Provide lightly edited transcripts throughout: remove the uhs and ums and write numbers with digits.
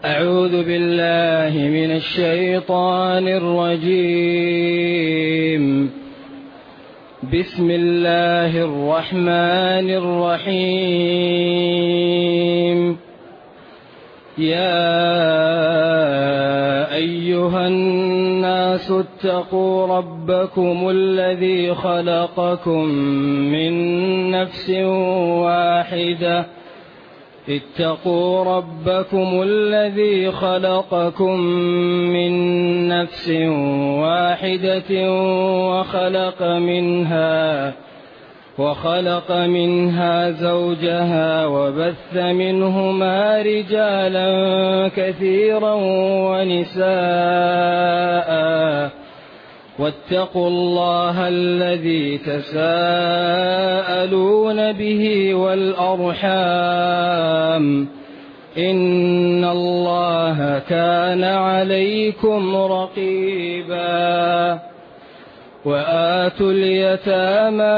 أعوذ بالله من الشيطان الرجيم. بسم الله الرحمن الرحيم. يا أيها الناس اتقوا ربكم الذي خلقكم من نفس واحدة وخلق منها زوجها وبث منهما رجالا كثيرا ونساء، واتقوا الله الذي تساءلون به والأرحام، إن الله كان عليكم رقيبا. وآتوا اليتامى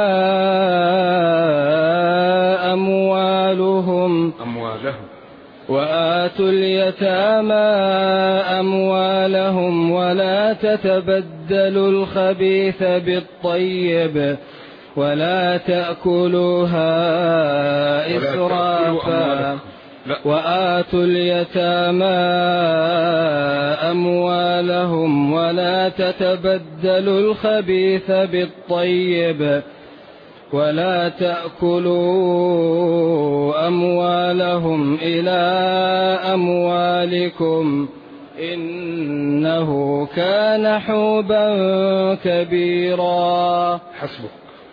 أموالهم ولا تتبدلوا الخبيث بالطيب ولا تأكلوها إسرافا. وآتوا اليتامى أموالهم ولا تتبدلوا الخبيث بالطيب ولا تأكلوا أموالهم إلى أموالكم، إنه كان حوبا كبيرا. حسبك.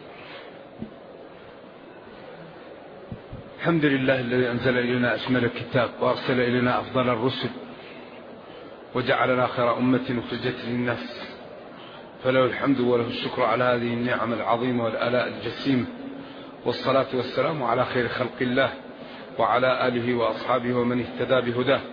الحمد لله الذي أنزل إلينا أشمل الكتاب وأرسل إلينا أفضل الرسل وجعلنا خير أمة أخرجت للناس، فله الحمد وله الشكر على هذه النعم العظيمة والآلاء الجسيمة، والصلاة والسلام على خير خلق الله وعلى آله وأصحابه ومن اهتدى بهداه.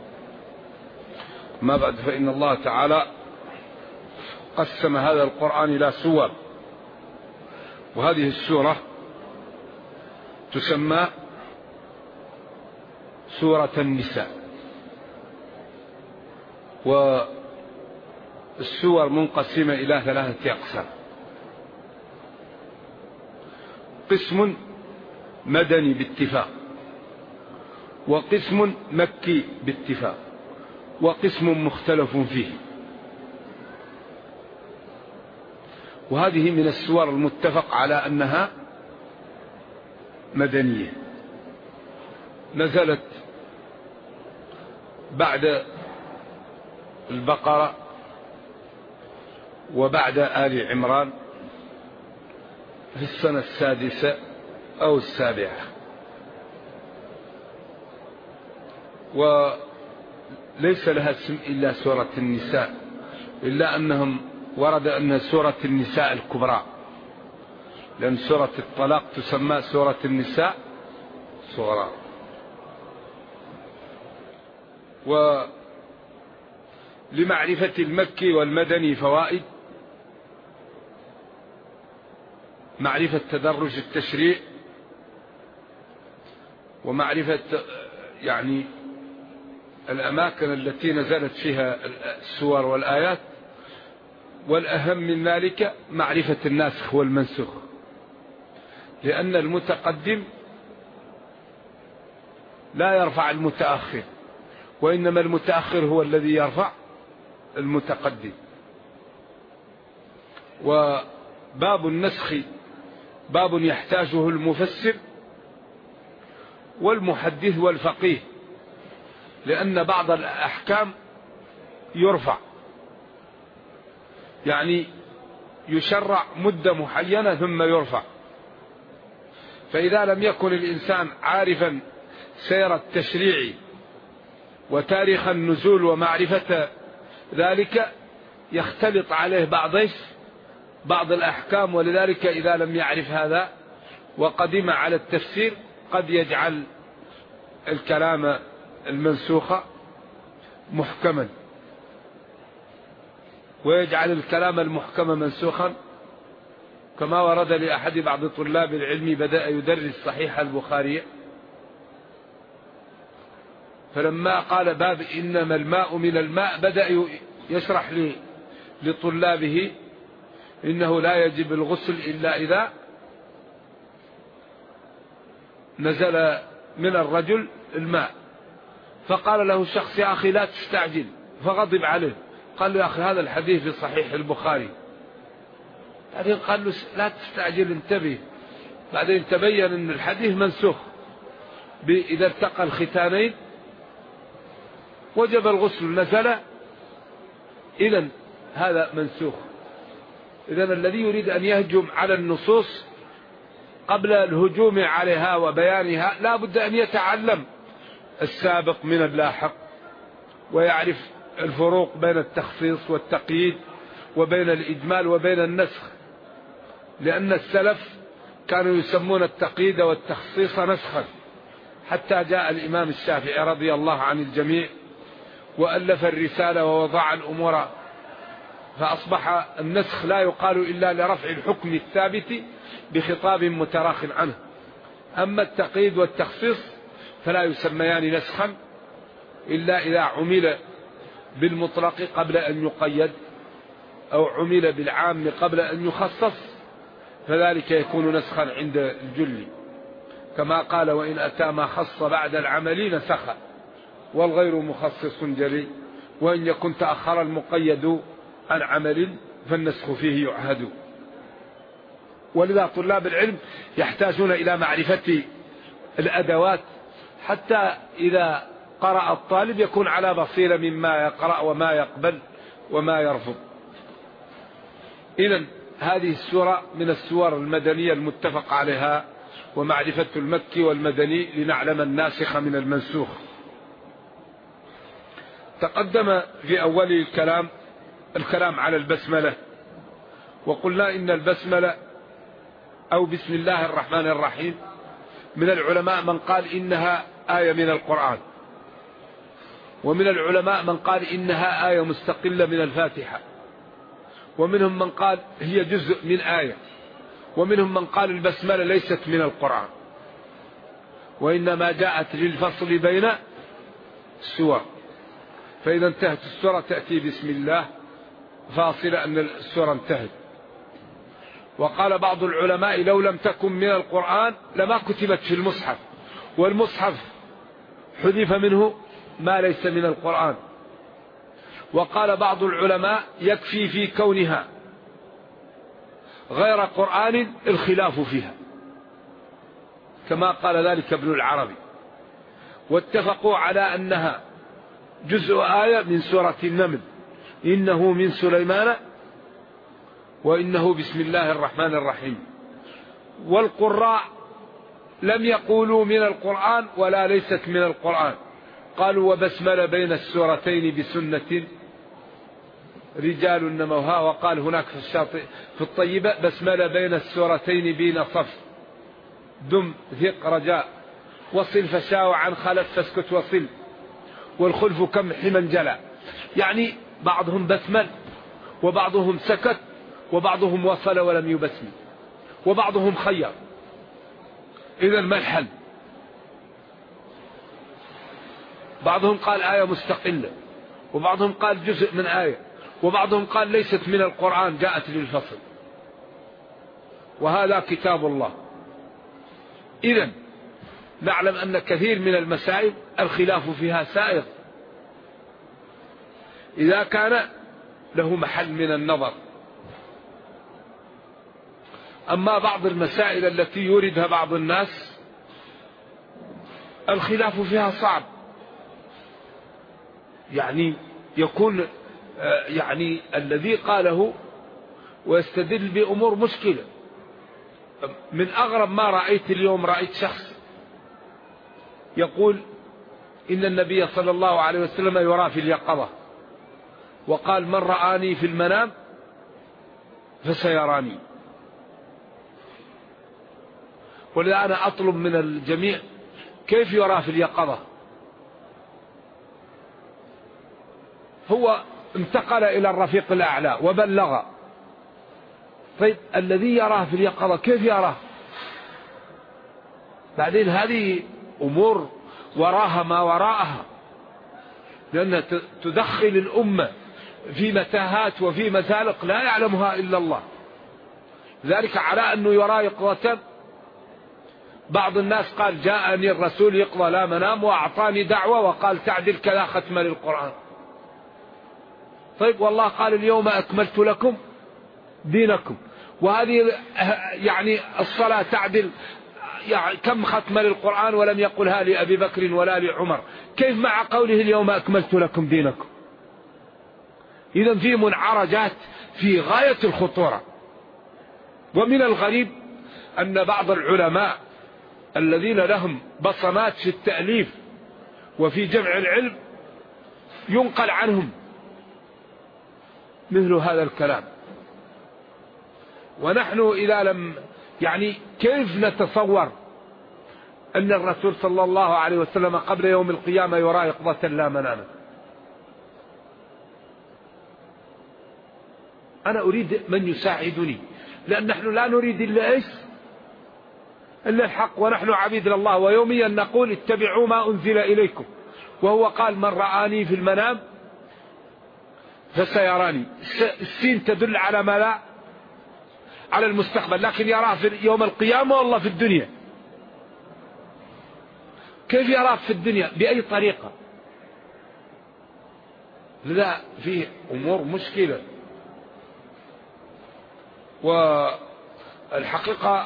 ما بعد، فإن الله تعالى قسم هذا القرآن إلى سور، وهذه السورة تسمى سورة النساء. والسور منقسمة إلى 3 أقسام: قسم مدني باتفاق، وقسم مكي باتفاق، وقسم مختلف فيه. وهذه من السور المتفق على أنها مدنية، نزلت بعد البقرة وبعد آل عمران في السنة 6 أو 7، وليس لها اسم إلا سورة النساء، إلا أنهم ورد أنها سورة النساء الكبرى، لأن سورة الطلاق تسمى سورة النساء صغرى. ولمعرفة المكي والمدني فوائد: معرفة تدرج التشريع، ومعرفة الأماكن التي نزلت فيها السور والآيات، والأهم من ذلك معرفة الناسخ والمنسوخ، لأن المتقدم لا يرفع المتأخر، وإنما المتأخر هو الذي يرفع المتقدم. وباب النسخ باب يحتاجه المفسر والمحدث والفقيه، لأن بعض الأحكام يرفع، يعني يشرع مدة معينة ثم يرفع. فإذا لم يكن الإنسان عارفا سير التشريع وتاريخ النزول ومعرفة ذلك، يختلط عليه بعض الأحكام، ولذلك إذا لم يعرف هذا وقدم على التفسير قد يجعل الكلام المنسوخ محكما، ويجعل الكلام المحكم منسوخا، كما ورد لأحد بعض طلاب العلم بدأ يدرس صحيح البخاري فلما قال باب إنما الماء من الماء بدأ يشرح لطلابه إنه لا يجب الغسل إلا إذا نزل من الرجل الماء. فقال له شخص يا أخي لا تستعجل، فغضب عليه قال له يا أخي هذا الحديث في صحيح البخاري. بعدين قال له لا تستعجل انتبه. بعدين تبين أن الحديث منسوخ، إذا التقى الختانين وجب الغسل نزل، إذن هذا منسوخ. إذن الذي يريد أن يهجم على النصوص قبل الهجوم عليها وبيانها لا بد أن يتعلم السابق من اللاحق، ويعرف الفروق بين التخصيص والتقييد وبين الإجمال وبين النسخ، لأن السلف كانوا يسمون التقييد والتخصيص نسخا، حتى جاء الإمام الشافعي رضي الله عن الجميع وألف الرسالة ووضع الأمور، فأصبح النسخ لا يقال إلا لرفع الحكم الثابت بخطاب متراخ عنه. أما التقييد والتخصيص فلا يسميان نسخا إلا إذا عمل بالمطلق قبل أن يقيد، أو عمل بالعام قبل أن يخصص، فذلك يكون نسخا عند الجل، كما قال وإن أتى ما خص بعد العمل نسخ والغير مخصص جلي، وإن يكن تأخر المقيد عن عمل فالنسخ فيه يعهد. ولذا طلاب العلم يحتاجون إلى معرفة الأدوات حتى إذا قرأ الطالب يكون على بصيرة مما يقرأ وما يقبل وما يرفض. إذن هذه السورة من السور المدنية المتفق عليها، ومعرفة المكي والمدني لنعلم الناسخ من المنسوخ. تقدم في أول الكلام على البسملة، وقلنا إن البسملة أو بسم الله الرحمن الرحيم من العلماء من قال إنها آية من القرآن، ومن العلماء من قال إنها آية مستقلة من الفاتحة، ومنهم من قال هي جزء من آية، ومنهم من قال البسملة ليست من القرآن وإنما جاءت للفصل بين السور، فإذا انتهت السورة تأتي بسم الله فاصلة أن السورة انتهت. وقال بعض العلماء لو لم تكن من القرآن لما كتبت في المصحف، والمصحف حذف منه ما ليس من القرآن. وقال بعض العلماء يكفي في كونها غير قرآن الخلاف فيها، كما قال ذلك ابن العربي. واتفقوا على أنها جزء آية من سورة النمل، إنه من سليمان وإنه بسم الله الرحمن الرحيم. والقراء لم يقولوا من القرآن ولا ليست من القرآن، قالوا وبسمل بين السورتين بسنة رجال نموها. وقال هناك في الشاطئ في الطيبة بسمل بين السورتين بين صف دم ثق رجاء وصل فشاو عن خلف فاسكت وصل والخلف كم حمن جلى. يعني بعضهم بسمل وبعضهم سكت وبعضهم وصل ولم يبسمل وبعضهم خير. إذا ما الحل؟ بعضهم قال آية مستقلة، وبعضهم قال جزء من آية، وبعضهم قال ليست من القرآن جاءت للفصل، وهذا كتاب الله. إذا نعلم أن كثير من المسائل الخلاف فيها سائغ إذا كان له محل من النظر. أما بعض المسائل التي يوردها بعض الناس الخلاف فيها صعب، يعني يكون يعني الذي قاله ويستدل بأمور مشكلة. من أغرب ما رأيت اليوم، رأيت شخص يقول إن النبي صلى الله عليه وسلم يرى في اليقظة، وقال من رآني في المنام فسيراني. ولذا أنا أطلب من الجميع كيف يرى في اليقظة؟ هو انتقل إلى الرفيق الأعلى وبلغ، طيب الذي يراه في اليقظة كيف يراه؟ بعدين هذه أمور وراها ما وراءها، لأنها تدخل الأمة في متاهات وفي مزالق لا يعلمها إلا الله. ذلك على أنه يرى يقظة. بعض الناس قال جاءني الرسول يقظة لا منام وأعطاني دعوة وقال تعدل كذا ختم للقرآن. طيب والله قال اليوم أكملت لكم دينكم، وهذه يعني الصلاة تعدل يعني كم ختم للقرآن ولم يقلها لأبي بكر ولا لعمر، كيف مع قوله اليوم أكملت لكم دينكم؟ إذن في منعرجات في غاية الخطورة. ومن الغريب أن بعض العلماء الذين لهم بصمات في التأليف وفي جمع العلم ينقل عنهم مثل هذا الكلام. ونحن إذا لم يعني كيف نتصور أن الرسول صلى الله عليه وسلم قبل يوم القيامة يرى يقظة لا مناما؟ أنا أريد من يساعدني، لأن نحن لا نريد إلا إيش؟ إلا الحق، ونحن عبيد لله، ويوميا نقول اتبعوا ما أنزل إليكم، وهو قال من رآني في المنام فسيراني. السين تدل على ما لا على المستقبل، لكن يراه في يوم القيامة والله في الدنيا. كيف يراه في الدنيا؟ بأي طريقة؟ لا، في أمور مشكلة. والحقيقة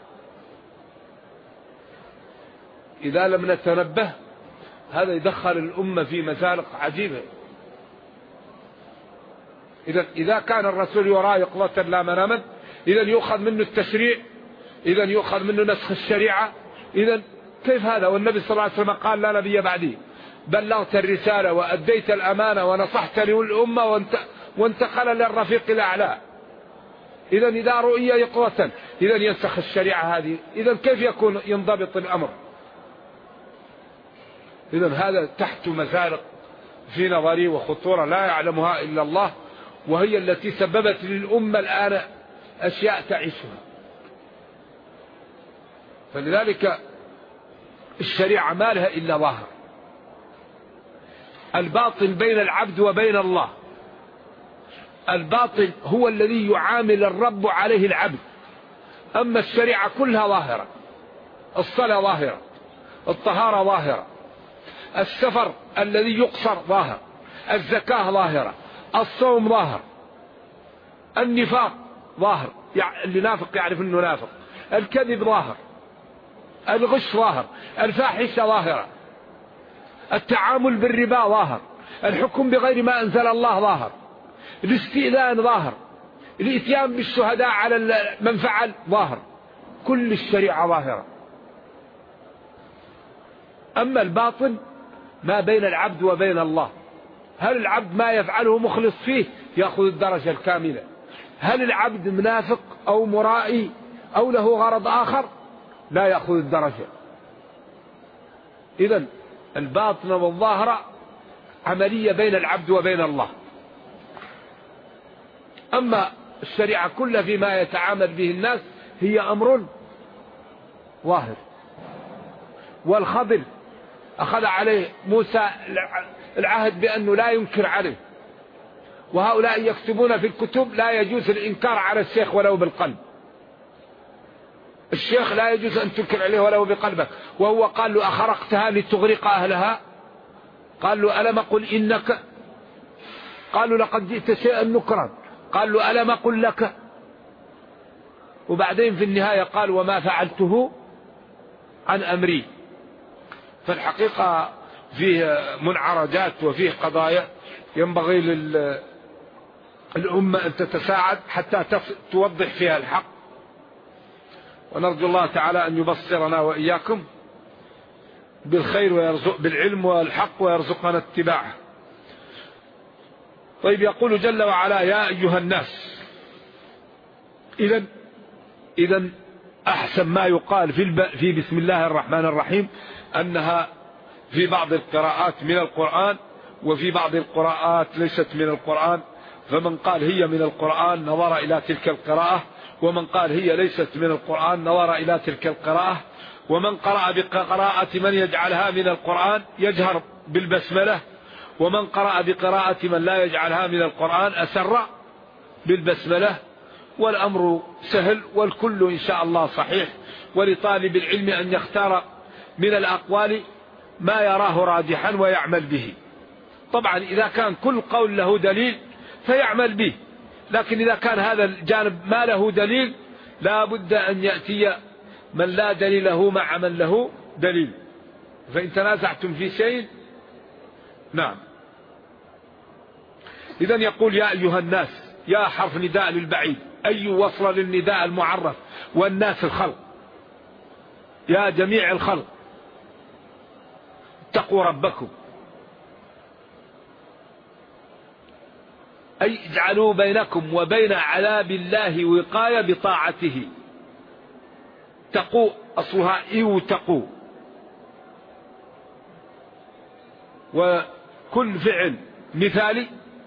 إذا لم نتنبه هذا يدخل الأمة في مزالق عجيبة. إذا كان الرسول يرى يقظة لا مناما، إذن يؤخذ منه التشريع، إذن يؤخذ منه نسخ الشريعة. إذن كيف هذا والنبي صلى الله عليه وسلم قال لا نبي بعدي، بلغت الرسالة وأديت الأمانة ونصحت للأمة وانتقل للرفيق الأعلى. إذن إذا رؤي يقظة إذن ينسخ الشريعة هذه، إذن كيف يكون ينضبط الأمر؟ إذن هذا تحت مزالق في نظري وخطورة لا يعلمها إلا الله، وهي التي سببت للأمة الآن أشياء تعيشها. فلذلك الشريعة ما لها إلا ظاهر، الباطن بين العبد وبين الله. الباطن هو الذي يعامل الرب عليه العبد، أما الشريعة كلها ظاهرة. الصلاة ظاهرة، الطهارة ظاهرة، السفر الذي يقصر ظاهر، الزكاة ظاهرة، الصوم ظاهر، النفاق ظاهر، اللي نافق يعرف انه نافق، الكذب ظاهر، الغش ظاهر، الفاحشة ظاهرة، التعامل بالربا ظاهر، الحكم بغير ما أنزل الله ظاهر، الاستئذان ظاهر، الاتيان بالشهداء على من فعل ظاهر، كل الشريعة ظاهرة. أما الباطن ما بين العبد وبين الله، هل العبد ما يفعله مخلص فيه يأخذ الدرجة الكاملة؟ هل العبد منافق أو مرائي أو له غرض آخر لا يأخذ الدرجة. إذن الباطن والظاهرة عملية بين العبد وبين الله. أما الشريعة كلها فيما يتعامل به الناس هي أمر ظاهر. والخضر أخذ عليه موسى العهد بأنه لا ينكر عليه، وهؤلاء يكتبون في الكتب لا يجوز الإنكار على الشيخ ولو بالقلب. الشيخ لا يجوز أن تنكر عليه ولو بقلبك. وهو قال له أخرقتها لتغرق أهلها؟ قال له ألم أقل إنك؟ قال له لقد جئت شيئا نكرا. قال له ألم أقل لك؟ وبعدين في النهاية قال وما فعلته عن أمري. فالحقيقة فيه منعرجات وفيه قضايا ينبغي للأمة أن تتساعد حتى توضح فيها الحق، ونرجو الله تعالى أن يبصرنا وإياكم بالخير ويرزق بالعلم والحق ويرزقنا اتباعه. طيب، يقول جل وعلا يا أيها الناس. إذن أحسن ما يقال في بسم الله الرحمن الرحيم أنها في بعض القراءات من القرآن وفي بعض القراءات ليست من القرآن. فمن قال هي من القرآن نظر إلى تلك القراءة، ومن قال هي ليست من القرآن نظر إلى تلك القراءة. ومن قرأ بقراءة من يجعلها من القرآن يجهر بالبسملة، ومن قرأ بقراءة من لا يجعلها من القرآن أسر بالبسملة. والأمر سهل والكل إن شاء الله صحيح، ولطالب العلم أن يختار من الأقوال ما يراه راجحا ويعمل به. طبعا إذا كان كل قول له دليل فيعمل به، لكن إذا كان هذا الجانب ما له دليل لا بد أن يأتي من لا دليل له مع من له دليل. فإن تنازعتم في شيء نعم. إذن يقول يا أيها الناس، يا حرف نداء للبعيد، أي وصل للنداء المعرف، والناس الخلق، يا جميع الخلق اتقوا ربكم، أي اجعلوا بينكم وبين عذاب الله وقاية بطاعته. تقوا أصلها تقوا، وكل فعل مثالي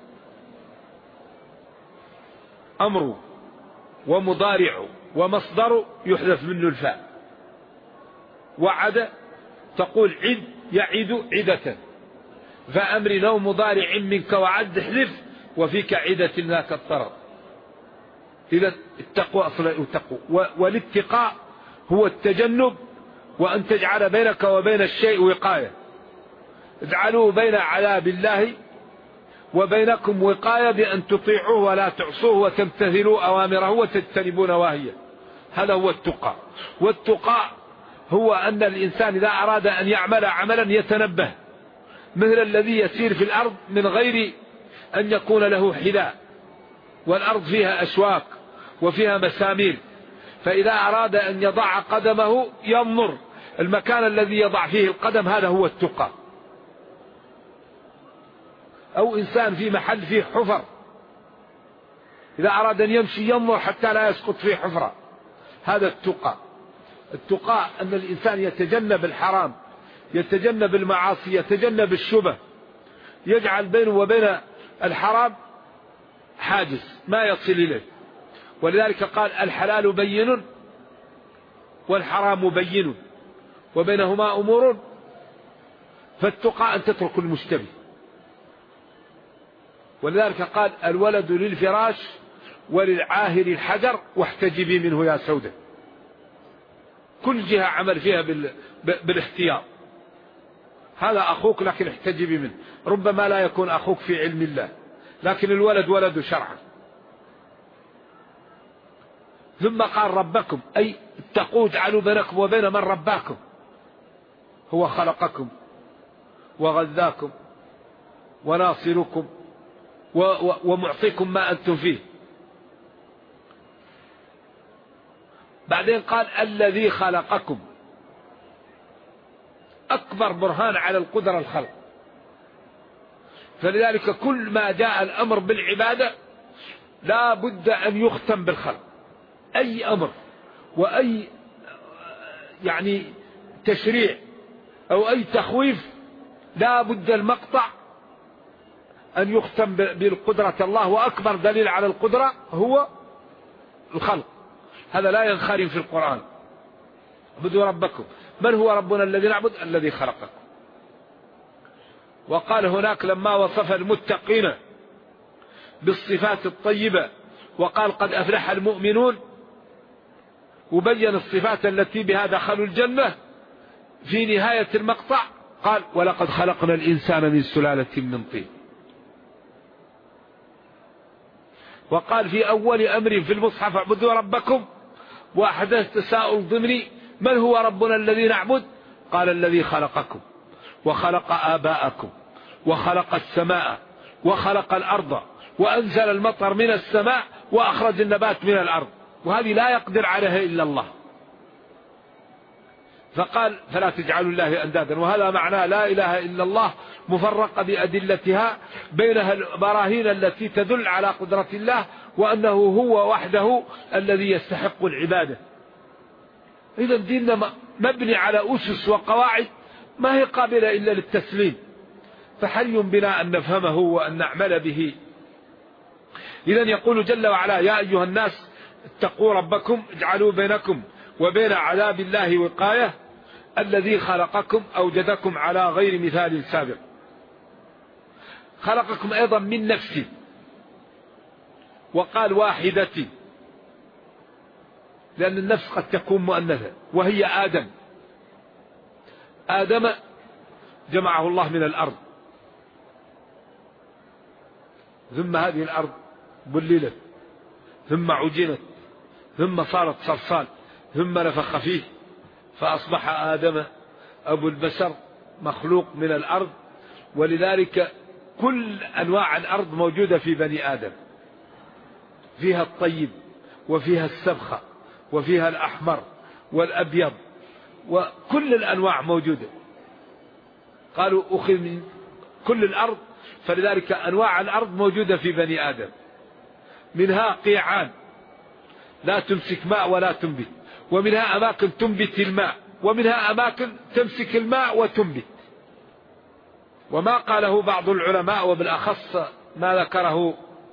أمر ومضارع ومصدر يحذف منه الفاء. وعد تقول عد يعد عدة، فأمر نوم مضارع منك وعد احذف وفيك عدة ذاك الطرد. إذا اتقوا أصلا اتقوا. والاتقاء هو التجنب، وأن تجعل بينك وبين الشيء وقاية. اجعلوا بين عذاب الله وبينكم وقاية بأن تطيعوه ولا تعصوه وتمتثلوا أوامره وتجتنبوا نواهيه. هذا هو التقى. والتقى هو أن الإنسان إذا أراد أن يعمل عملا يتنبه، مثل الذي يسير في الأرض من غير أن يكون له حذاء، والأرض فيها أشواك وفيها مسامير، فإذا أراد أن يضع قدمه ينظر المكان الذي يضع فيه القدم، هذا هو التقى. أو إنسان في محل فيه حفر، إذا أراد أن يمشي ينظر حتى لا يسقط فيه حفرة، هذا التقى. التقى أن الإنسان يتجنب الحرام، يتجنب المعاصي، يتجنب الشبه، يجعل بينه وبين الحرام حاجز ما يصل إليه. ولذلك قال الحلال بين والحرام بين وبينهما أمور، فالتقى أن تترك المشتبه. ولذلك قال الولد للفراش وللعاهر الحجر واحتجبي منه يا سودة. كل جهة عمل فيها بالاحتياط. هذا أخوك لكن احتجبي منه، ربما لا يكون أخوك في علم الله، لكن الولد ولد شرعا. ثم قال ربكم، أي اتقوا اجعلوا بينكم وبين من رباكم، هو خلقكم وغذاكم وناصركم ومعطيكم ما أنتم فيه. بعدين قال الذي خلقكم، أكبر برهان على القدرة الخلق. فلذلك كل ما جاء الأمر بالعبادة لا بد أن يختم بالخلق. أي أمر وأي يعني تشريع أو أي تخويف لا بد المقطع أن يختم بالقدرة الله، وأكبر دليل على القدرة هو الخلق. هذا لا ينخرم في القرآن. اعبدوا ربكم، من هو ربنا الذي نعبد؟ الذي خلقكم. وقال هناك لما وصف المتقين بالصفات الطيبة وقال قد أفلح المؤمنون، وبين الصفات التي بها دخلوا الجنة، في نهاية المقطع قال ولقد خلقنا الإنسان من سلالة من طين. وقال في أول أمر في المصحف اعبدوا ربكم، وأحدث تساؤل ضمني من هو ربنا الذي نعبد؟ قال الذي خلقكم وخلق آباءكم وخلق السماء وخلق الأرض وأنزل المطر من السماء وأخرج النبات من الأرض، وهذه لا يقدر عليها إلا الله. فقال فلا تجعلوا الله أندادا، وهذا معناه لا إله إلا الله مفرقة بأدلتها بينها البراهين التي تدل على قدرة الله وأنه هو وحده الذي يستحق العبادة. إذا ديننا مبني على أسس وقواعد ما هي قابلة إلا للتسليم، فحري بنا أن نفهمه وأن نعمل به. إذا يقول جل وعلا يا أيها الناس اتقوا ربكم اجعلوا بينكم وبين عذاب الله وقاية، الذي خلقكم أوجدكم على غير مثال سابق. خلقكم أيضا من نفس، وقال واحدة لأن النفس قد تكون مؤنثة، وهي آدم. آدم جمعه الله من الأرض، ثم هذه الأرض بللت، ثم عجنت، ثم صارت صلصال، ثم نفخ فيه فأصبح آدم أبو البشر مخلوق من الأرض. ولذلك كل أنواع الأرض موجودة في بني آدم، فيها الطيب وفيها السبخة وفيها الأحمر والأبيض، وكل الأنواع موجودة. قالوا أخذ من كل الأرض، فلذلك أنواع الأرض موجودة في بني آدم. منها قيعان لا تمسك ماء ولا تنبت، ومنها أماكن تنبت الماء، ومنها أماكن تمسك الماء وتنبت. وما قاله بعض العلماء، وبالأخص ما ذكره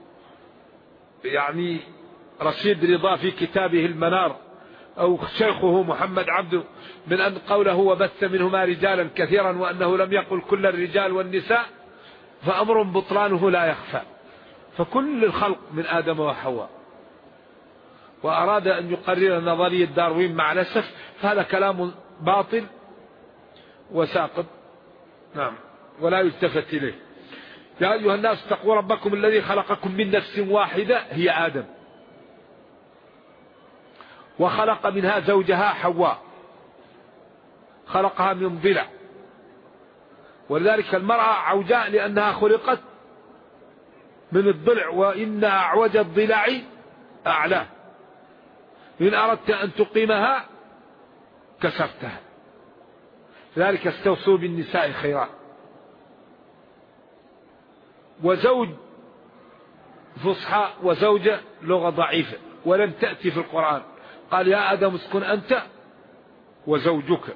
يعني رشيد رضا في كتابه المنار، أو شيخه محمد عبده، من أن قوله وبث منهما رجالا كثيرا، وأنه لم يقل كل الرجال والنساء، فأمر بطلانه لا يخفى. فكل الخلق من آدم وحواء. وأراد أن يقرر نظرية داروين، مع الأسف فهذا كلام باطل وساقط، نعم، ولا يلتفت إليه. يا أيها الناس اتقوا ربكم الذي خلقكم من نفس واحدة هي آدم، وخلق منها زوجها حواء، خلقها من ضلع. ولذلك المرأة عوجاء لأنها خلقت من الضلع، وإن أعوج الضلع أعلاه، إن أردت أن تقيمها كسرتها. لذلك استوصوا بالنساء خيرا. وزوج فصحى وزوجة لغة ضعيفة ولم تأتي في القرآن. قال يا آدم اسكن أنت وزوجك.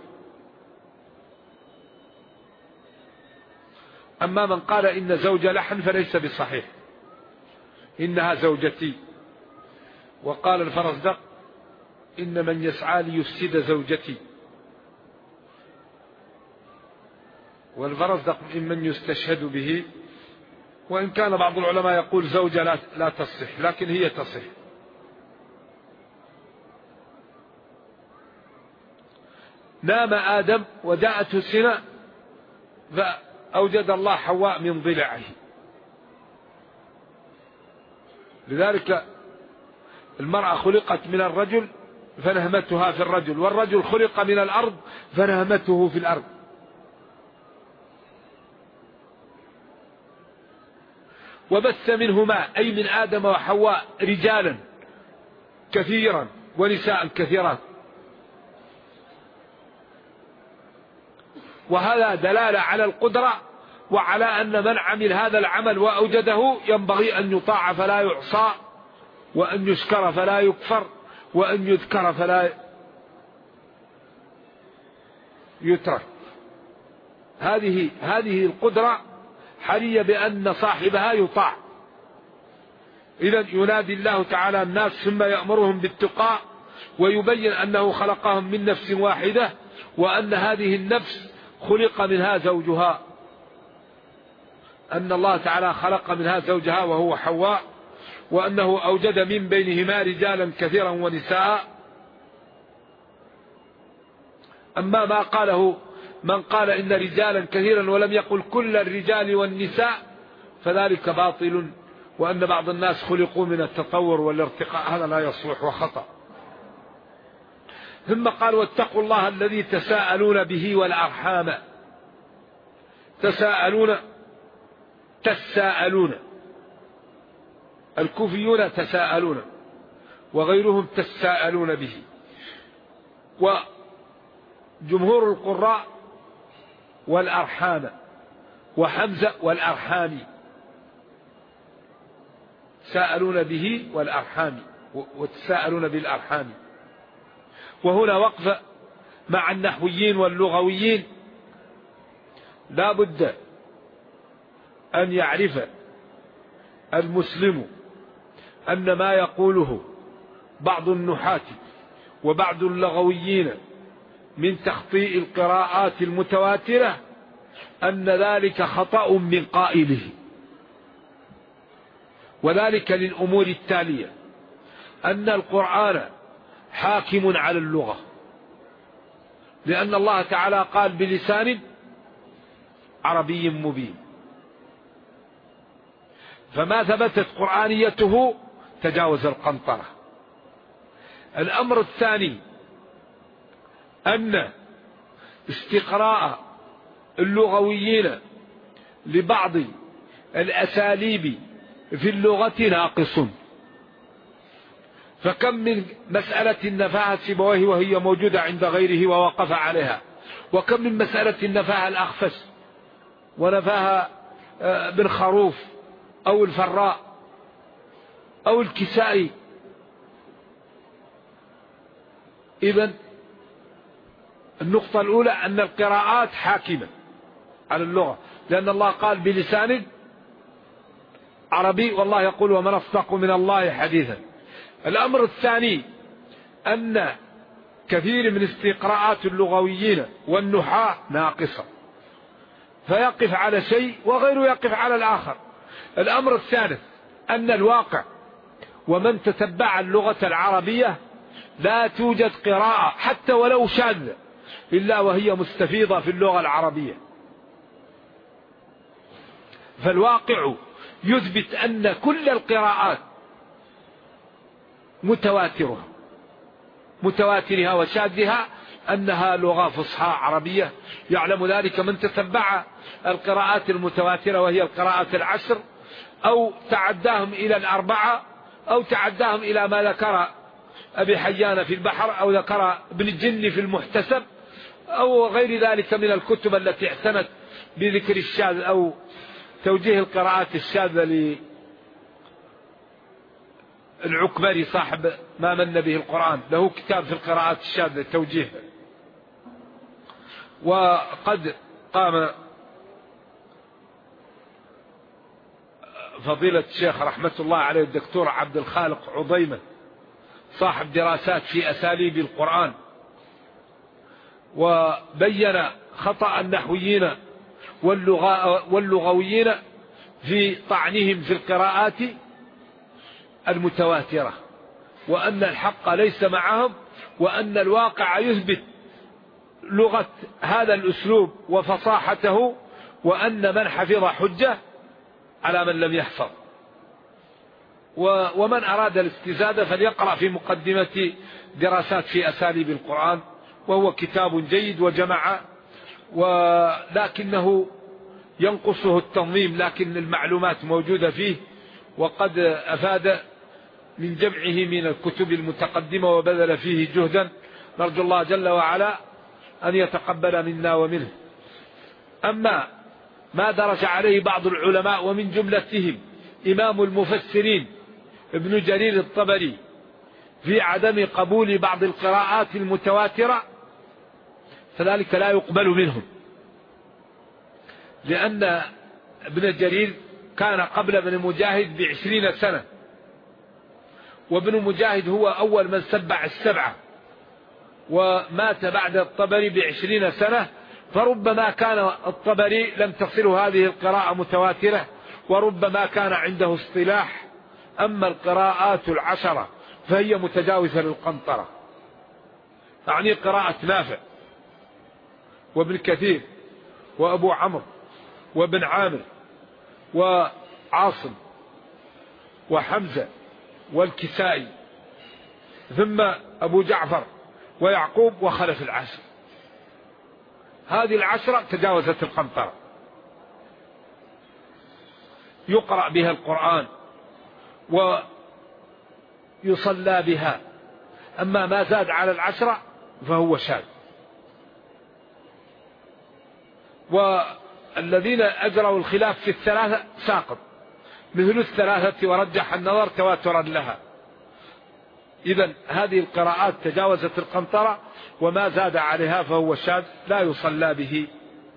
أما من قال إن زوج لحن فليس بصحيح، إنها زوجتي. وقال الفرزدق إن من يسعى ليفسد زوجتي. والفرزدق ممن يستشهد به، وإن كان بعض العلماء يقول زوجة لا تصح، لكن هي تصح. نام آدم وجاءته سنة، فأوجد الله حواء من ضلعه. لذلك المرأة خلقت من الرجل فنهمتها في الرجل، والرجل خلق من الأرض فنهمته في الأرض. وبث منهما أي من آدم وحواء رجالا كثيرا ونساء كثيرات. وهذا دلالة على القدرة، وعلى أن من عمل هذا العمل وأوجده ينبغي أن يطاع فلا يعصى، وأن يشكر فلا يكفر، وأن يذكر فلا يترك. هذه القدرة حري بأن صاحبها يطاع. إذن ينادي الله تعالى الناس ثم يأمرهم بالتقى، ويبين أنه خلقهم من نفس واحدة، وأن هذه النفس خلق منها زوجها، أن الله تعالى خلق منها زوجها وهو حواء، وأنه أوجد من بينهما رجالا كثيرا ونساء. أما ما قاله من قال إن رجالا كثيرا ولم يقل كل الرجال والنساء فذلك باطل، وأن بعض الناس خلقوا من التطور والارتقاء، هذا لا يصلح وخطأ. ثم قال واتقوا الله الذي تساءلون به والأرحام. تساءلون، الكوفيون تساءلون وغيرهم تساءلون به، وجمهور القراء والأرحام، وحمزة والأرحام، تساءلون به والأرحام وتساءلون بالأرحام. وهنا وقفة مع النحويين واللغويين. لا بد أن يعرف المسلم أن ما يقوله بعض النحاة وبعض اللغويين من تخطيء القراءات المتواترة أن ذلك خطأ من قائله، وذلك للأمور التالية: أن القرآن حاكم على اللغة، لأن الله تعالى قال بلسان عربي مبين، فما ثبتت قرآنيته تجاوز القنطرة. الأمر الثاني أن استقراء اللغويين لبعض الأساليب في اللغة ناقص، فكم من مسألة نفاها سيبويه وهي موجودة عند غيره ووقف عليها، وكم من مسألة نفاها الأخفش ونفاها بن خروف أو الفراء أو الكسائي. إذن النقطة الأولى أن القراءات حاكمة على اللغة، لأن الله قال بلسان عربي، والله يقول ومن أصدق من الله حديثا. الأمر الثاني أن كثير من استقراءات اللغويين والنحاة ناقصة، فيقف على شيء وغيره يقف على الآخر. الأمر الثالث أن الواقع ومن تتبع اللغة العربية لا توجد قراءة حتى ولو شاذة إلا وهي مستفيضة في اللغة العربية. فالواقع يثبت أن كل القراءات متواترها وشاذها أنها لغة فصحى عربية، يعلم ذلك من تتبع القراءات المتواترة وهي القراءات العشر، أو تعداهم إلى الأربعة، أو تعداهم إلى ما ذكر أبي حيان في البحر، أو ذكر ابن الجن في المحتسب، أو غير ذلك من الكتب التي اعتنت بذكر الشاذ أو توجيه القراءات الشاذة للعكبري صاحب ما من به القرآن، له كتاب في القراءات الشاذة توجيه. وقد قام فضيلة الشيخ رحمة الله عليه الدكتور عبد الخالق عضيمة صاحب دراسات في أساليب القرآن، وبين خطأ النحويين واللغويين في طعنهم في القراءات المتواترة، وأن الحق ليس معهم، وأن الواقع يثبت لغة هذا الأسلوب وفصاحته، وأن من حفظ حجة على من لم يحفظ. ومن أراد الاستزادة فليقرأ في مقدمة دراسات في أساليب القرآن، وهو كتاب جيد وجمع، ولكنه ينقصه التنظيم، لكن المعلومات موجودة فيه، وقد أفاد من جمعه من الكتب المتقدمة وبذل فيه جهدا، نرجو الله جل وعلا أن يتقبل منا ومنه. أما ما درج عليه بعض العلماء ومن جملتهم إمام المفسرين ابن جرير الطبري في عدم قبول بعض القراءات المتواترة، فذلك لا يقبل منهم، لأن ابن جرير كان قبل ابن مجاهد ب20 سنة، وابن مجاهد هو أول من سبع السبعة، ومات بعد الطبري ب20 سنة، فربما كان الطبري لم تصله هذه القراءة متواترة، وربما كان عنده اصطلاح. أما القراءات العشرة فهي متجاوزة للقنطرة، يعني قراءة نافع وابن كثير وأبو عمرو وابن عامر وعاصم وحمزة والكسائي، ثم أبو جعفر ويعقوب وخلف العشر. هذه العشرة تجاوزت القنطرة، يقرأ بها القرآن ويصلى بها. أما ما زاد على العشرة فهو شاذ. والذين أجروا الخلاف في الثلاثة ساقط، مثل الثلاثة ورجح النظر تواترا لها. إذن هذه القراءات تجاوزت القنطرة، وما زاد عليها فهو شاذ لا يصلى به،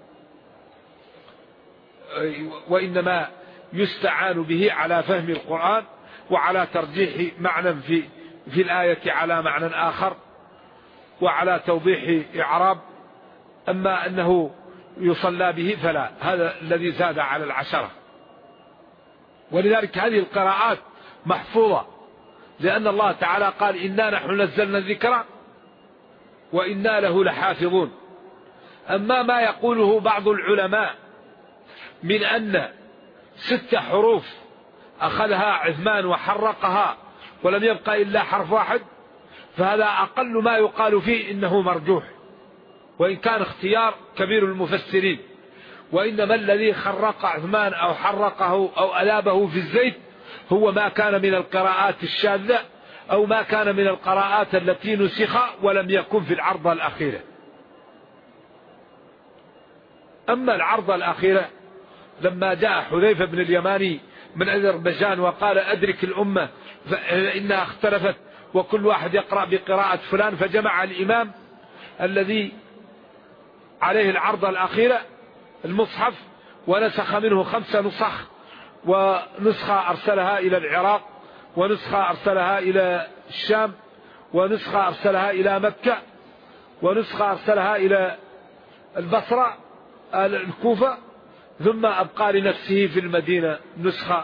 وإنما يستعان به على فهم القرآن وعلى ترجيح معنى في الآية على معنى آخر، وعلى توضيح إعراب. أما أنه يصلى به فلا، هذا الذي زاد على العشرة. ولذلك هذه القراءات محفوظة، لأن الله تعالى قال إنا نحن نزلنا الذكر وإنا له لحافظون. أما ما يقوله بعض العلماء من أن 6 حروف أخذها عثمان وحرقها ولم يبقى إلا حرف واحد، فهذا أقل ما يقال فيه إنه مرجوح، وإن كان اختيار كبير المفسرين. وإنما الذي خرق عثمان أو حرقه أو ألابه في الزيت هو ما كان من القراءات الشاذة أو ما كان من القراءات التي نسخ ولم يكن في العرضة الأخيرة. أما العرضة الأخيرة لما جاء حذيفة بن اليماني من أذربيجان وقال أدرك الأمة فإنها اختلفت وكل واحد يقرأ بقراءة فلان، فجمع الإمام الذي عليه العرضة الأخيرة المصحف ونسخ منه 5 نسخ، ونسخة أرسلها إلى العراق، ونسخة أرسلها إلى الشام، ونسخة أرسلها إلى مكة، ونسخة أرسلها إلى البصرة الكوفة، ثم أبقى لنفسه في المدينة نسخة.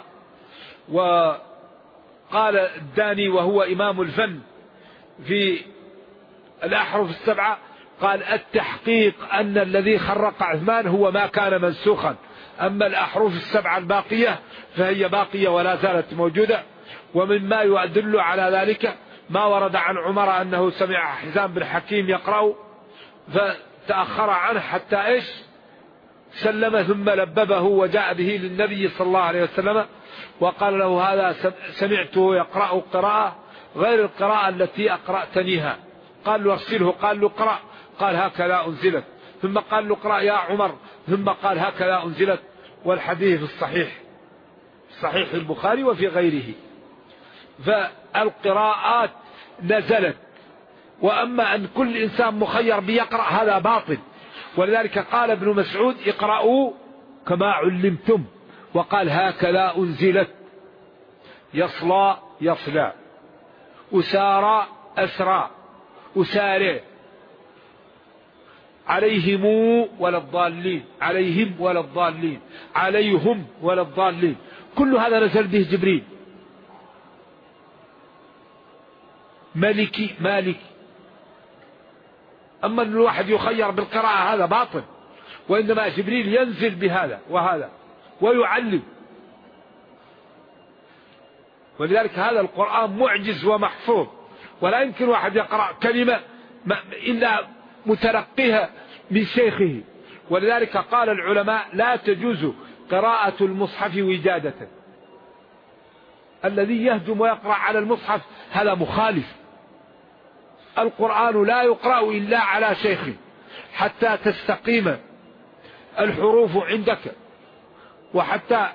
وقال الداني وهو إمام الفن في الأحرف السبعة قال التحقيق أن الذي خرق عثمان هو ما كان منسوخا، أما الأحرف السبعة الباقية فهي باقية ولا زالت موجودة. ومما يدل على ذلك ما ورد عن عمر أنه سمع حزام بن حكيم يقرأ فتأخر عنه حتى سلم ثم لببه وجاء به للنبي صلى الله عليه وسلم وقال له هذا سمعته يقرأ قراءة غير القراءة التي أقرأتنيها. قال له ارسله، قال له اقرأ، قال هكذا أنزلت، ثم قال له اقرأ يا عمر، ثم قال هكذا أنزلت. والحديث الصحيح صحيح البخاري وفي غيره. فالقراءات نزلت، وأما أن كل إنسان مخير بيقرأ هذا باطل. ولذلك قال ابن مسعود اقرأوا كما علمتم، وقال هكذا أنزلت. يصلى يصلى، أسارى أسرى، أسارى، عليهم ولا الضالين، عليهم ولا الضالين، عليهم ولا الضالين، كل هذا نزل به جبريل. ملكي مالكي. أما أن الواحد يخير بالقراءة هذا باطل، وإنما جبريل ينزل بهذا وهذا ويعلم. ولذلك هذا القرآن معجز ومحفوظ، ولا يمكن واحد يقرأ كلمة إلا متلقيها من شيخه. ولذلك قال العلماء لا تجوز قراءة المصحف وجادة. الذي يهجم ويقرأ على المصحف هذا مخالف. القرآن لا يقرأ إلا على شيخ حتى تستقيم الحروف عندك، وحتى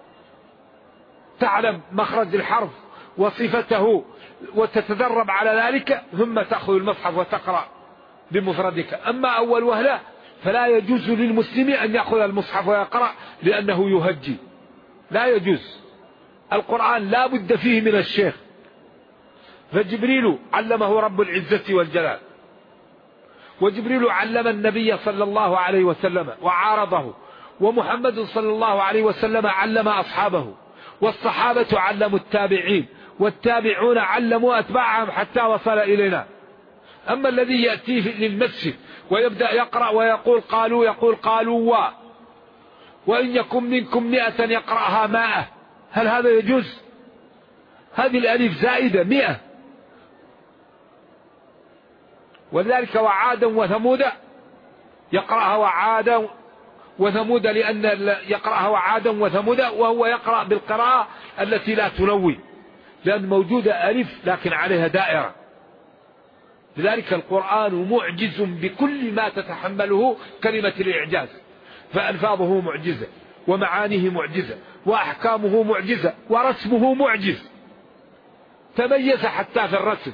تعلم مخرج الحرف وصفته وتتدرب على ذلك، ثم تأخذ المصحف وتقرأ بمفردك. أما أول وهلة فلا يجوز للمسلم أن يأخذ المصحف ويقرأ لأنه يهجي، لا يجوز. القرآن لا بد فيه من الشيخ. فجبريل علمه رب العزة والجلال، وجبريل علم النبي صلى الله عليه وسلم وعارضه، ومحمد صلى الله عليه وسلم علم أصحابه، والصحابة علموا التابعين، والتابعون علموا أتباعهم حتى وصل إلينا. أما الذي يأتي للمسجد ويبدأ يقرأ ويقول قالوا، يقول قالوا وإن يكن منكم 100 يقرأها 100، هل هذا يجوز؟ هذه الألف زائدة 100. ولذلك وعادا وثمود يقرأها وعادا وثمود، لأن يقرأها وعادا وثمود وهو يقرأ بالقراءة التي لا تنوي، لأن موجودة ألف لكن عليها دائرة. لذلك القرآن معجز بكل ما تتحمله كلمة الإعجاز، فألفاظه معجزة، ومعانيه معجزة، وأحكامه معجزة، ورسمه معجز، تميز حتى في الرسم.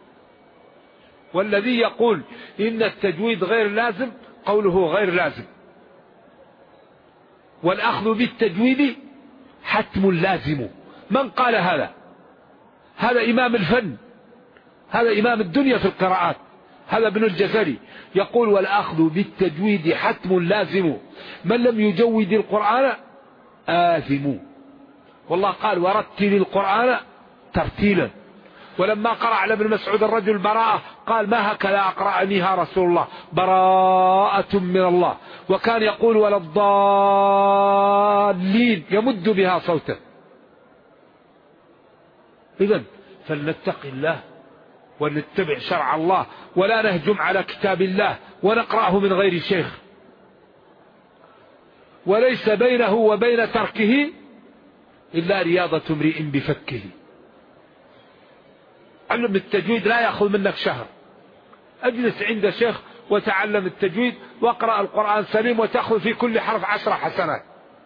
والذي يقول إن التجويد غير لازم قوله غير لازم، والأخذ بالتجويد حتم لازم. من قال هذا؟ هذا إمام الفن، هذا إمام الدنيا في القراءات، هذا ابن الجزري يقول والأخذ بالتجويد حتم لازم، من لم يجود القرآن آثم. والله قال ورتل القرآن ترتيلا. ولما قرأ على ابن مسعود الرجل براءة قال ما هكذا أقرأنيها رسول الله، براءة من الله، وكان يقول ولا الضالين يمد بها صوته. إذن فلنتقي الله ونتبع شرع الله ولا نهجم على كتاب الله ونقرأه من غير شيخ، وليس بينه وبين تركه إلا رياضة امرئ بفكه. علم التجويد لا يأخذ منك شهر، أجلس عند شيخ وتعلم التجويد واقرأ القرآن سليم وتأخذ في كل حرف 10 حسنات.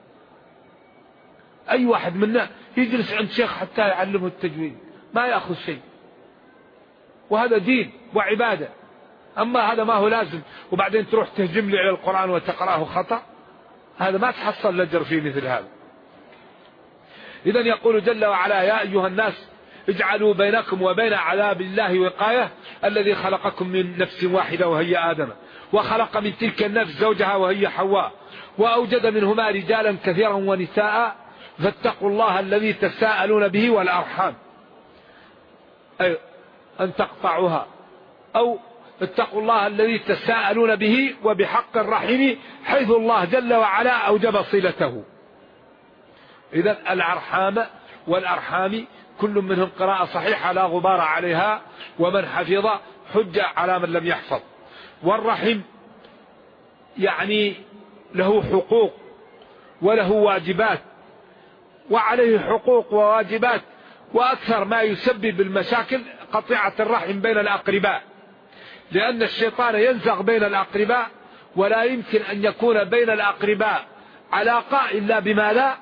أي واحد منا يجلس عند شيخ حتى يعلمه التجويد ما يأخذ شيء، وهذا دين وعبادة. أما هذا ما هو لازم وبعدين تروح تهجم لي على القرآن وتقرأه خطأ، هذا ما تحصل لجر في مثل هذا. إذن يقول جل وعلا يا أيها الناس اجعلوا بينكم وبين عذاب الله وقاية الذي خلقكم من نفس واحدة وهي آدم، وخلق من تلك النفس زوجها وهي حواء، وأوجد منهما رجالا كثيرا ونساء، فاتقوا الله الذي تساءلون به والأرحام، أي أن تقطعوها، أو اتقوا الله الذي تساءلون به وبحق الرحم حيث الله جل وعلا أوجب صلته. إذن الأرحام والأرحام كل منهم قراءة صحيحة لا غبار عليها، ومن حفظ حجة على من لم يحفظ. والرحم يعني له حقوق وله واجبات، وعليه حقوق وواجبات، وأكثر ما يسبب المشاكل قطيعة الرحم بين الأقرباء، لأن الشيطان ينزغ بين الأقرباء، ولا يمكن أن يكون بين الأقرباء علاقة إلا بما لا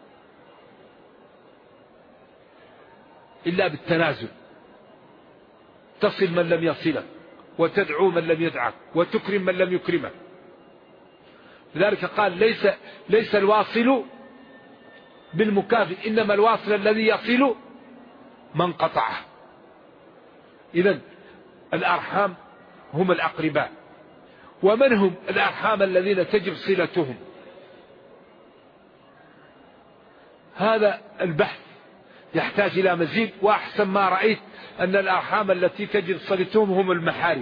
إلا بالتنازل. تصل من لم يصلك، وتدعو من لم يدعك، وتكرم من لم يكرمك. لذلك قال ليس الواصل بالمكافئ، إنما الواصل الذي يصل من قطعه. إذن الأرحام هم الأقرباء. ومن هم الأرحام الذين تجب صلتهم؟ هذا البحث يحتاج إلى مزيد، وأحسن ما رأيت أن الأرحام التي تجب صلتهم هم المحارم،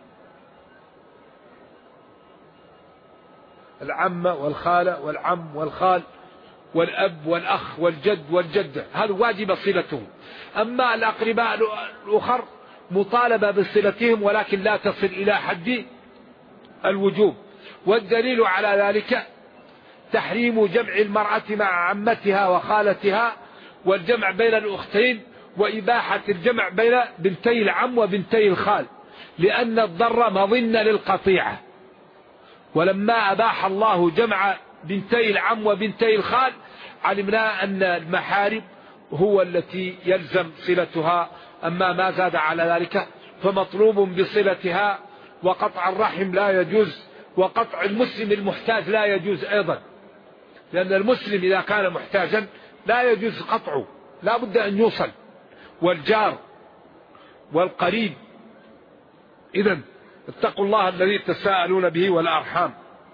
العمة والخالة والعم والخال والأب والأخ والجد والجدة، هذا واجب صلتهم. أما الأقرباء الأخر مطالبة بصلتهم ولكن لا تصل إلى حد الوجوب. والدليل على ذلك تحريم جمع المرأة مع عمتها وخالتها، والجمع بين الأختين، وإباحة الجمع بين بنتي العم وبنتي الخال، لأن الضر مظنة للقطيعة. ولما أباح الله جمع بنتي العم وبنتي الخال علمنا أن المحارم هو التي يلزم صلتها. أما ما زاد على ذلك فمطلوب بصلتها. وقطع الرحم لا يجوز، وقطع المسلم المحتاج لا يجوز أيضا، لأن المسلم إذا كان محتاجا لا يجوز قطعه، لا بد أن يوصل، والجار والقريب. إذن اتقوا الله الذي تساءلون به والأرحام.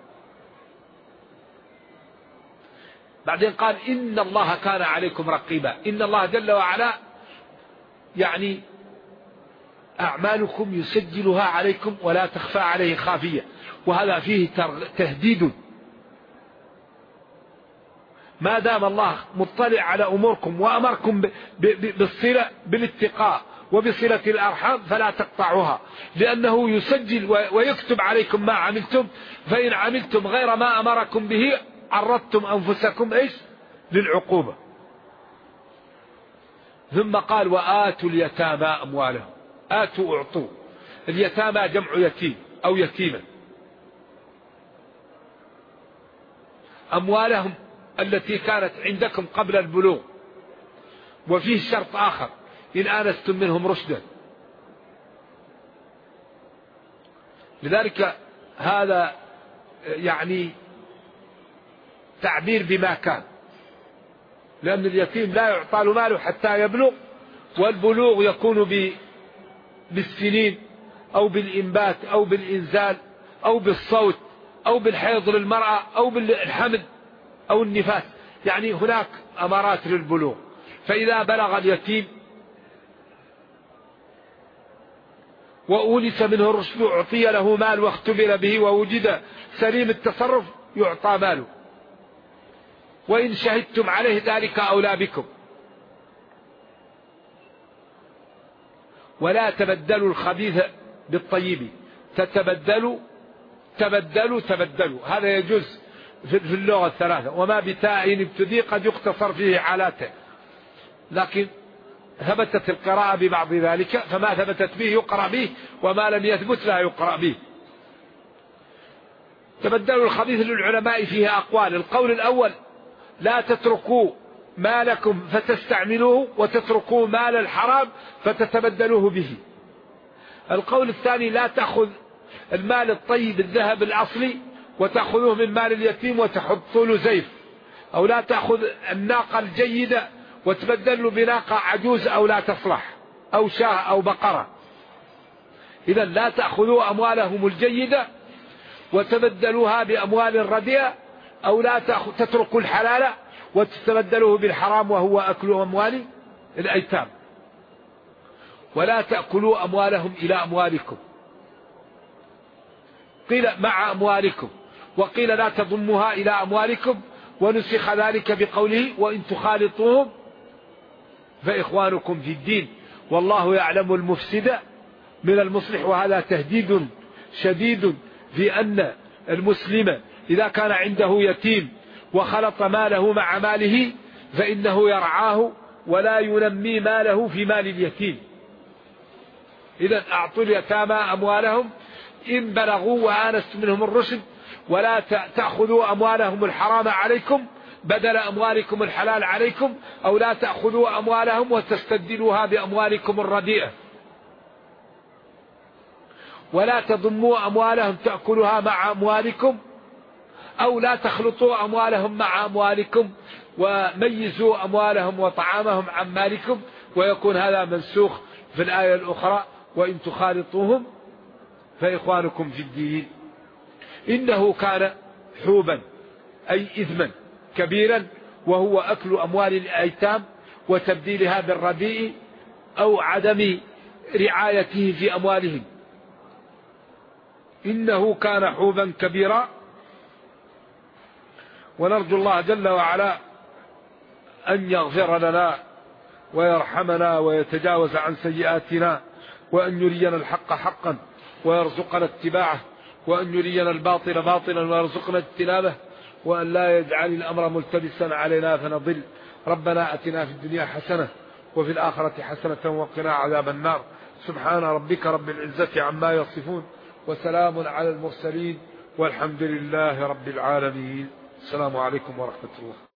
بعدين قال إن الله كان عليكم رقيبا. إن الله جل وعلا يعني أعمالكم يسجلها عليكم ولا تخفى عليه خافية، وهذا فيه تهديد. ما دام الله مطلع على أموركم وأمركم بالصلة بالاتقاء وبصلة الأرحام فلا تقطعوها، لأنه يسجل ويكتب عليكم ما عملتم، فإن عملتم غير ما أمركم به عرضتم أنفسكم إيش للعقوبة. ثم قال وآتوا اليتامى أموالهم. آتوا أعطوا. اليتامى جمع يتيم أو يتيمة. أموالهم التي كانت عندكم قبل البلوغ. وفيه شرط آخر إن آنستم منهم رشدا. لذلك هذا يعني تعبير بما كان، لأن اليتيم لا يعطى له ماله حتى يبلغ، والبلوغ يكون بالسنين أو بالإنبات أو بالإنزال أو بالصوت أو بالحيض للمرأة أو بالحمل أو النفاس. يعني هناك أمارات للبلوغ. فإذا بلغ اليتيم وأولس منه الرشد أعطي له مال واختبر به ووجد سليم التصرف يعطى ماله، وإن شهدتم عليه ذلك أولى بكم. ولا تبدلوا الخبيث بالطيب، تتبدلوا تبدلوا، هذا يجوز في اللغة الثلاثة. وما بتاء ابتدي قد يقتصر فيه حالاته، لكن ثبتت القراءة ببعض ذلك، فما ثبتت به يقرأ به، وما لم يثبت لا يقرأ به. تبدلوا الخبيث للعلماء فيه أقوال. القول الأول لا تتركوا مالكم فتستعملوه وتتركوا مال الحرام فتتبدلوه به. القول الثاني لا تأخذ المال الطيب الذهب الأصلي وتأخذوه من مال اليتيم وتحطوا له زيف، أو لا تأخذ الناقة الجيدة وتبدل بناقة عجوز أو لا تصلح أو شاه أو بقرة. إذا لا تأخذوا أموالهم الجيدة وتبدلوها بأموال رديئة، أو لا تتركوا الحلال وتتبدلوه بالحرام وهو أكل أموال الأيتام. ولا تأكلوا أموالهم إلى أموالكم، قيل مع أموالكم، وقيل لا تضموها إلى أموالكم، ونسخ ذلك بقوله وإن تخالطوهم فإخوانكم في الدين والله يعلم المفسد من المصلح. وهذا تهديد شديد في أن المسلم إذا كان عنده يتيم وخلط ماله مع ماله فإنه يرعاه ولا ينمي ماله في مال اليتيم. إذا أعطوا اليتامى أموالهم إن بلغوا وآنستم منهم الرشد، ولا تأخذوا أموالهم الحرام عليكم بدل أموالكم الحلال عليكم، أو لا تأخذوا أموالهم وتستبدلوها بأموالكم الرديئة. ولا تضموا أموالهم تأكلها مع أموالكم، أو لا تخلطوا أموالهم مع أموالكم وميزوا أموالهم وطعامهم عن مالكم، ويكون هذا منسوخ في الآية الأخرى وإن تخالطوهم فإخوانكم في الدين. إنه كان حوبا أي إثما كبيرا، وهو أكل أموال الأيتام وتبديلها بالرديء أو عدم رعايته في أموالهم. إنه كان حوبا كبيرا. ونرجو الله جل وعلا أن يغفر لنا ويرحمنا ويتجاوز عن سيئاتنا، وأن يرينا الحق حقا ويرزقنا اتباعه، وأن يرينا الباطل باطلا ويرزقنا اجتنابه، وأن لا يجعل الأمر ملتبسا علينا فنضل. ربنا أتنا في الدنيا حسنة وفي الآخرة حسنة وقنا عذاب النار. سبحان ربك رب العزة عما يصفون، وسلام على المرسلين، والحمد لله رب العالمين. السلام عليكم ورحمة الله.